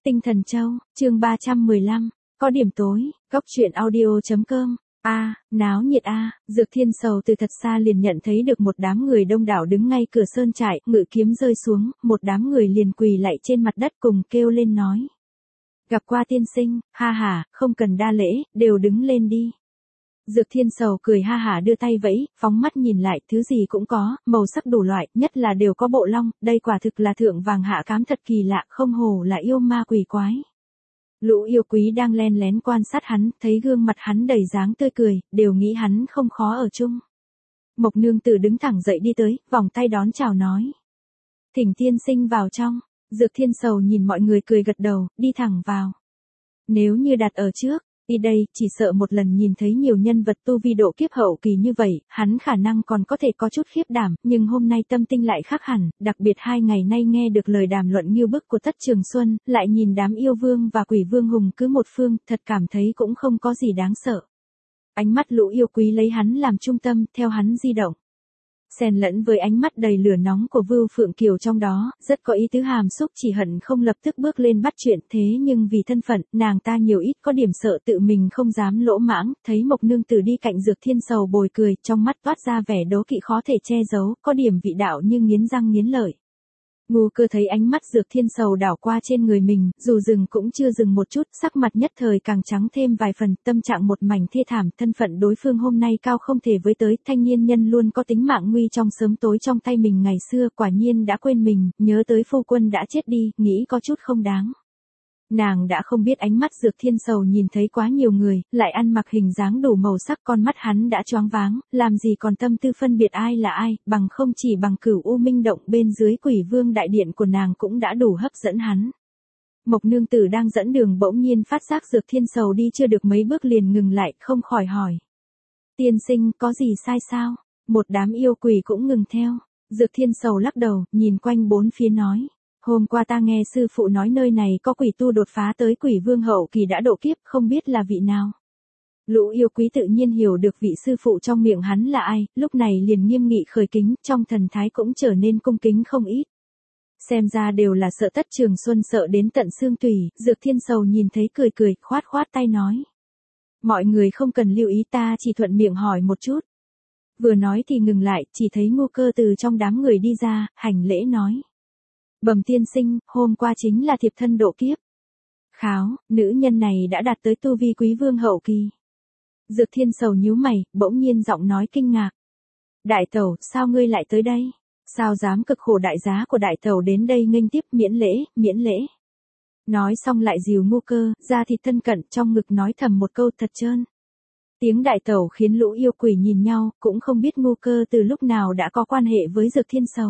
Tinh Thần Châu, chương 315, có điểm tối, góc truyện audio.com. Náo nhiệt Dược Thiên Sầu từ thật xa liền nhận thấy được một đám người đông đảo đứng ngay cửa sơn trại, ngự kiếm rơi xuống, một đám người liền quỳ lạy trên mặt đất cùng kêu lên nói. Gặp qua tiên sinh, ha ha, không cần đa lễ, đều đứng lên đi. Dược Thiên Sầu cười ha hả đưa tay vẫy, phóng mắt nhìn lại, thứ gì cũng có, màu sắc đủ loại, nhất là đều có bộ long, đây quả thực là thượng vàng hạ cám thật kỳ lạ, không hồ là yêu ma quỷ quái. Lũ yêu quý đang len lén quan sát hắn, thấy gương mặt hắn đầy dáng tươi cười, đều nghĩ hắn không khó ở chung. Mộc Nương Tử đứng thẳng dậy đi tới, vòng tay đón chào nói. Thỉnh tiên sinh vào trong. Dược Thiên Sầu nhìn mọi người cười gật đầu, đi thẳng vào. Nếu như đặt ở trước, đi đây, chỉ sợ một lần nhìn thấy nhiều nhân vật tu vi độ kiếp hậu kỳ như vậy, hắn khả năng còn có thể có chút khiếp đảm, nhưng hôm nay tâm tinh lại khác hẳn, đặc biệt 2 ngày nay nghe được lời đàm luận nghiêu bức của Tất Trường Xuân, lại nhìn đám yêu vương và quỷ vương hùng cứ một phương, thật cảm thấy cũng không có gì đáng sợ. Ánh mắt lũ yêu quý lấy hắn làm trung tâm, theo hắn di động. Xen lẫn với ánh mắt đầy lửa nóng của Vưu Phượng Kiều trong đó, rất có ý tứ hàm xúc, chỉ hận không lập tức bước lên bắt chuyện, thế nhưng vì thân phận, nàng ta nhiều ít có điểm sợ tự mình không dám lỗ mãng, thấy Mộc Nương Tử đi cạnh Dược Thiên Sầu bồi cười, trong mắt toát ra vẻ đố kỵ khó thể che giấu, có điểm vị đạo như nghiến răng nghiến lợi. Ngu Cơ thấy ánh mắt Dược Thiên Sầu đảo qua trên người mình, dù dừng cũng chưa dừng một chút, sắc mặt nhất thời càng trắng thêm vài phần, tâm trạng một mảnh thê thảm, thân phận đối phương hôm nay cao không thể với tới, thanh niên nhân luôn có tính mạng nguy trong sớm tối trong tay mình ngày xưa, quả nhiên đã quên mình, nhớ tới phu quân đã chết đi, nghĩ có chút không đáng. Nàng đã không biết ánh mắt Dược Thiên Sầu nhìn thấy quá nhiều người, lại ăn mặc hình dáng đủ màu sắc, con mắt hắn đã choáng váng, làm gì còn tâm tư phân biệt ai là ai, bằng không chỉ bằng Cửu U Minh động bên dưới Quỷ Vương đại điện của nàng cũng đã đủ hấp dẫn hắn. Mộc Nương Tử đang dẫn đường bỗng nhiên phát giác Dược Thiên Sầu đi chưa được mấy bước liền ngừng lại, không khỏi hỏi. Tiên sinh, có gì sai sao? Một đám yêu quỷ cũng ngừng theo. Dược Thiên Sầu lắc đầu, nhìn quanh bốn phía nói. Hôm qua ta nghe sư phụ nói nơi này có quỷ tu đột phá tới quỷ vương hậu kỳ đã độ kiếp, không biết là vị nào. Lũ yêu quý tự nhiên hiểu được vị sư phụ trong miệng hắn là ai, lúc này liền nghiêm nghị khởi kính, trong thần thái cũng trở nên cung kính không ít. Xem ra đều là sợ Tất Trường Xuân sợ đến tận xương tủy, Dược Thiên Sầu nhìn thấy cười cười, khoát khoát tay nói. Mọi người không cần lưu ý, ta chỉ thuận miệng hỏi một chút. Vừa nói thì ngừng lại, chỉ thấy Ngu Cơ từ trong đám người đi ra, hành lễ nói. Bẩm tiên sinh, hôm qua chính là thiệp thân độ kiếp. Kháo, nữ nhân này đã đạt tới tu vi quý vương hậu kỳ. Dược Thiên Sầu nhíu mày, bỗng nhiên giọng nói kinh ngạc. Đại tẩu, sao ngươi lại tới đây? Sao dám cực khổ đại giá của đại tẩu đến đây nghênh tiếp, miễn lễ. Nói xong lại dìu Ngu Cơ, ra thịt thân cận, trong ngực nói thầm một câu thật trơn. Tiếng đại tẩu khiến lũ yêu quỷ nhìn nhau, cũng không biết Ngu Cơ từ lúc nào đã có quan hệ với Dược Thiên Sầu.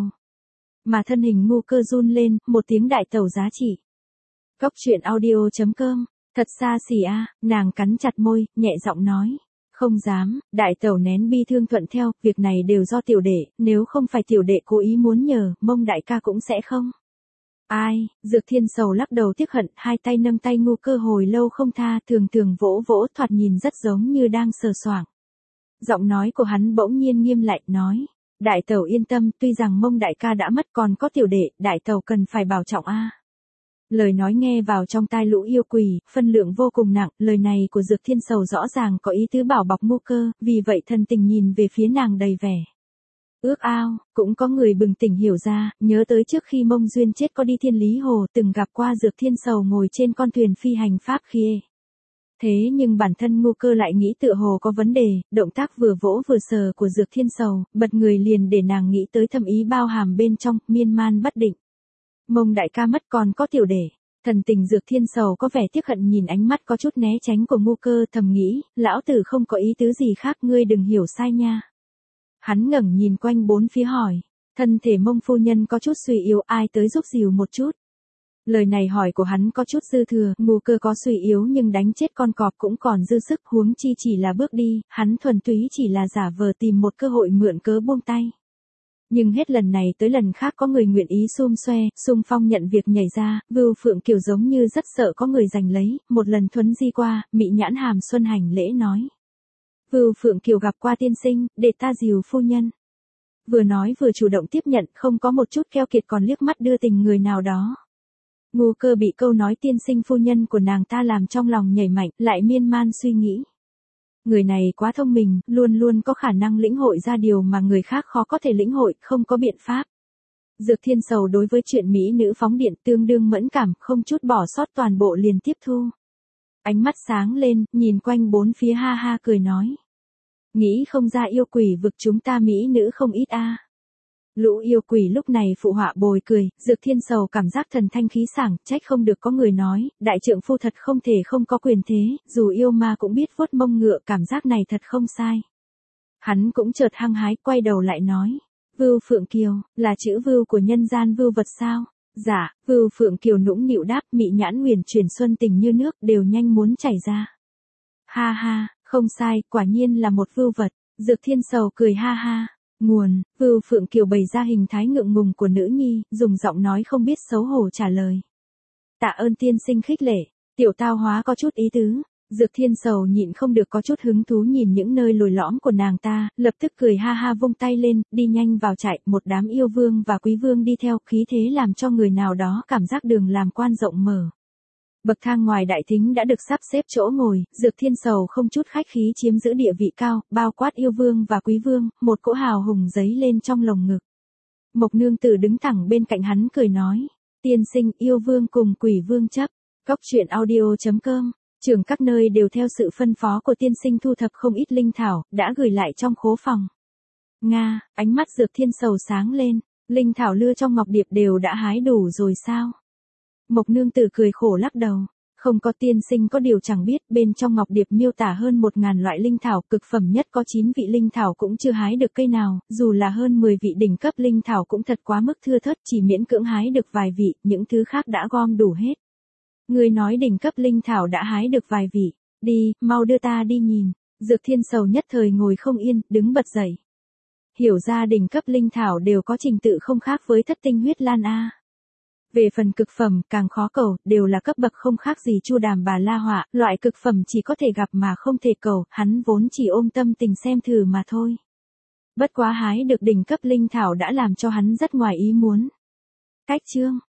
Mà thân hình Ngu Cơ run lên, một tiếng đại tẩu giá trị. Góc truyện audio.com, thật xa xỉ nàng cắn chặt môi, nhẹ giọng nói. Không dám, đại tẩu nén bi thương thuận theo, việc này đều do tiểu đệ, nếu không phải tiểu đệ cố ý muốn nhờ, Mông đại ca cũng sẽ không. Ai, Dược Thiên Sầu lắc đầu tiếc hận, hai tay nâng tay Ngu Cơ hồi lâu không tha, thường vỗ vỗ, thoạt nhìn rất giống như đang sờ soạng. Giọng nói của hắn bỗng nhiên nghiêm lại, nói. Đại tẩu yên tâm, tuy rằng Mông đại ca đã mất còn có tiểu đệ, đại tẩu cần phải bảo trọng Lời nói nghe vào trong tai lũ yêu quỷ, phân lượng vô cùng nặng, lời này của Dược Thiên Sầu rõ ràng có ý tứ bảo bọc Ngu Cơ, vì vậy thần tình nhìn về phía nàng đầy vẻ. Ước ao, cũng có người bừng tỉnh hiểu ra, nhớ tới trước khi Mông Duyên chết có đi Thiên Lý Hồ từng gặp qua Dược Thiên Sầu ngồi trên con thuyền phi hành pháp khiê. Thế nhưng bản thân Ngu Cơ lại nghĩ tựa hồ có vấn đề, động tác vừa vỗ vừa sờ của Dược Thiên Sầu, bật người liền để nàng nghĩ tới thâm ý bao hàm bên trong, miên man bất định. Mông đại ca mất còn có tiểu đệ, thần tình Dược Thiên Sầu có vẻ tiếc hận nhìn ánh mắt có chút né tránh của Ngu Cơ, thầm nghĩ, lão tử không có ý tứ gì khác, ngươi đừng hiểu sai nha. Hắn ngẩng nhìn quanh bốn phía hỏi, thân thể Mông phu nhân có chút suy yếu, ai tới giúp dìu một chút. Lời này hỏi của hắn có chút dư thừa, Ngu Cơ có suy yếu nhưng đánh chết con cọp cũng còn dư sức, huống chi chỉ là bước đi, hắn thuần túy chỉ là giả vờ tìm một cơ hội mượn cớ buông tay. Nhưng hết lần này tới lần khác có người nguyện ý xung phong nhận việc nhảy ra, Vưu Phượng Kiều giống như rất sợ có người giành lấy, một lần thuấn di qua, mị nhãn hàm xuân hành lễ nói. Vưu Phượng Kiều gặp qua tiên sinh, để ta dìu phu nhân. Vừa nói vừa chủ động tiếp nhận, không có một chút keo kiệt còn liếc mắt đưa tình người nào đó. Ngu Cơ bị câu nói tiên sinh phu nhân của nàng ta làm trong lòng nhảy mạnh, lại miên man suy nghĩ. Người này quá thông minh, luôn luôn có khả năng lĩnh hội ra điều mà người khác khó có thể lĩnh hội, không có biện pháp. Dược Thiên Sầu đối với chuyện mỹ nữ phóng điện tương đương mẫn cảm, không chút bỏ sót toàn bộ liền tiếp thu. Ánh mắt sáng lên, nhìn quanh bốn phía ha ha cười nói. Nghĩ không ra yêu quỷ vực chúng ta mỹ nữ không ít a. Lũ yêu quỷ lúc này phụ họa bồi cười, Dược Thiên Sầu cảm giác thần thanh khí sảng, trách không được có người nói, đại trượng phu thật không thể không có quyền thế, dù yêu ma cũng biết vuốt mông ngựa, cảm giác này thật không sai. Hắn cũng chợt hăng hái, quay đầu lại nói, Vưu Phượng Kiều, là chữ vưu của nhân gian vưu vật sao? Dạ, Vưu Phượng Kiều nũng nịu đáp, mị nhãn nguyền chuyển xuân tình như nước, đều nhanh muốn chảy ra. Ha ha, không sai, quả nhiên là một vưu vật. Dược Thiên Sầu cười ha ha. Nguồn, Vưu Phượng Kiều bày ra hình thái ngượng ngùng của nữ nhi, dùng giọng nói không biết xấu hổ trả lời. Tạ ơn tiên sinh khích lệ, tiểu tao hóa có chút ý tứ. Dược Thiên Sầu nhịn không được có chút hứng thú nhìn những nơi lồi lõm của nàng ta, lập tức cười ha ha vung tay lên, đi nhanh vào trại, một đám yêu vương và quý vương đi theo, khí thế làm cho người nào đó cảm giác đường làm quan rộng mở. Bậc thang ngoài đại thính đã được sắp xếp chỗ ngồi, Dược Thiên Sầu không chút khách khí chiếm giữ địa vị cao, bao quát yêu vương và quý vương, một cỗ hào hùng giấy lên trong lồng ngực. Mộc Nương Tử đứng thẳng bên cạnh hắn cười nói, tiên sinh yêu vương cùng quỷ vương chấp, Cóc Truyện Audio.com. Trưởng các nơi đều theo sự phân phó của tiên sinh thu thập không ít linh thảo, đã gửi lại trong khố phòng. Nga, ánh mắt Dược Thiên Sầu sáng lên, linh thảo lưa trong ngọc điệp đều đã hái đủ rồi sao? Mộc Nương Tử cười khổ lắc đầu, không có tiên sinh có điều chẳng biết, bên trong ngọc điệp miêu tả hơn 1000 loại linh thảo, cực phẩm nhất có 9 vị linh thảo cũng chưa hái được cây nào, dù là hơn 10 vị đỉnh cấp linh thảo cũng thật quá mức thưa thớt, chỉ miễn cưỡng hái được vài vị, những thứ khác đã gom đủ hết. Người nói đỉnh cấp linh thảo đã hái được vài vị, đi, mau đưa ta đi nhìn. Dược Thiên Sầu nhất thời ngồi không yên, đứng bật dậy. Hiểu ra đỉnh cấp linh thảo đều có trình tự không khác với thất tinh huyết lan a. Về phần cực phẩm, càng khó cầu, đều là cấp bậc không khác gì Chu Đàm Bà La Họa, loại cực phẩm chỉ có thể gặp mà không thể cầu, hắn vốn chỉ ôm tâm tình xem thử mà thôi. Bất quá hái được đỉnh cấp linh thảo đã làm cho hắn rất ngoài ý muốn. Cách chương